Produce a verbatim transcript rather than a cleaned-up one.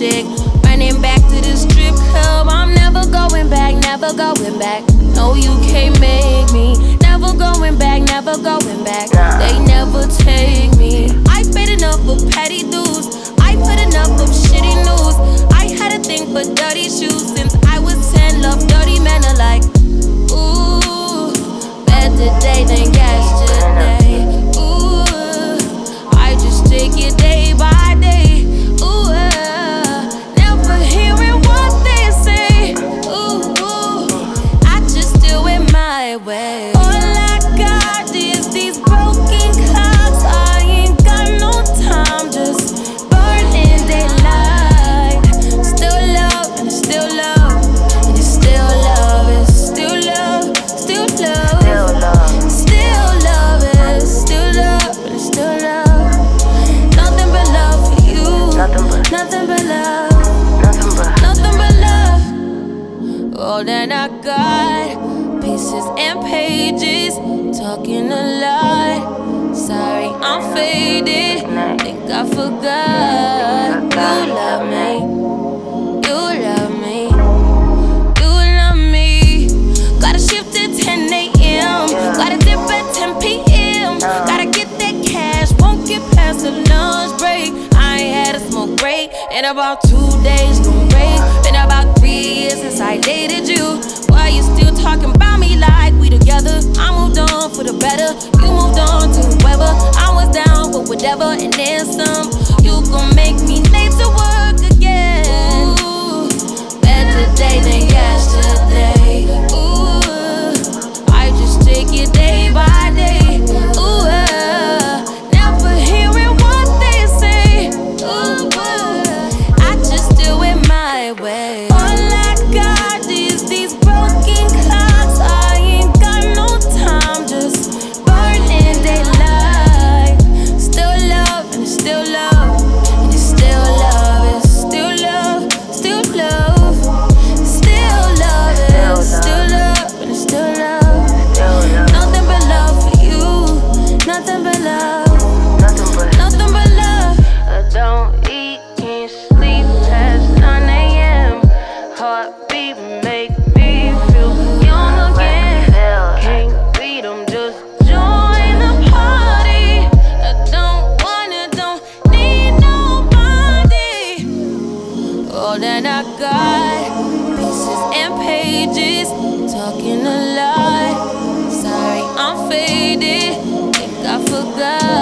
chick. Running back to the strip club. I'm never going back, never going back. No, you can't make me. Never going back, never going back. They never take me. I paid enough for petty dues. I put enough of shitty news. I had a thing for dirty shoes since I was ten. Love dirty men alike. Ooh, better day than yesterday. Ooh, I just take it day by day. Ooh, never hearing what they say. Ooh, I just do it my way. All I got is these broken clouds. I ain't got no time, just burning daylight. Still love and still love, and it's still love, it's still love, still love, still love, it's still love, and it's still love. Nothing but love for you, nothing but love, nothing but love. All that I got, pieces and pages, talking a lot. Sorry, I'm faded. Think I forgot. You love me, you love me, you love me. Gotta shift at ten a m, gotta dip at ten p m Gotta get that cash, won't get past the lunch break. I ain't had a smoke break in about two days, no break. Been about three years since I dated you. Why you still talking about me like we together? I moved on for the better, you moved on to whoever. I was down for whatever and then some. You gon' make me late to work again. Ooh, better day than yesterday. Ooh, I just take it day by day. Ooh, never hearing what they say. Ooh, I just do it my way. All I got is these broken clouds. I ain't got no time, just burning daylight. Still love and it's still love, and it's still love, it's still love, still love, still love, it's still love, and it's still love. Nothing but love for you, nothing but love, nothing but love. I don't eat, can't sleep past nine a m Heartbeat make me feel young again. Can't beat 'em, just join the party. I don't wanna, don't need nobody. All that I got, pieces and pages, talking a lot. Sorry, I'm faded. Think I forgot.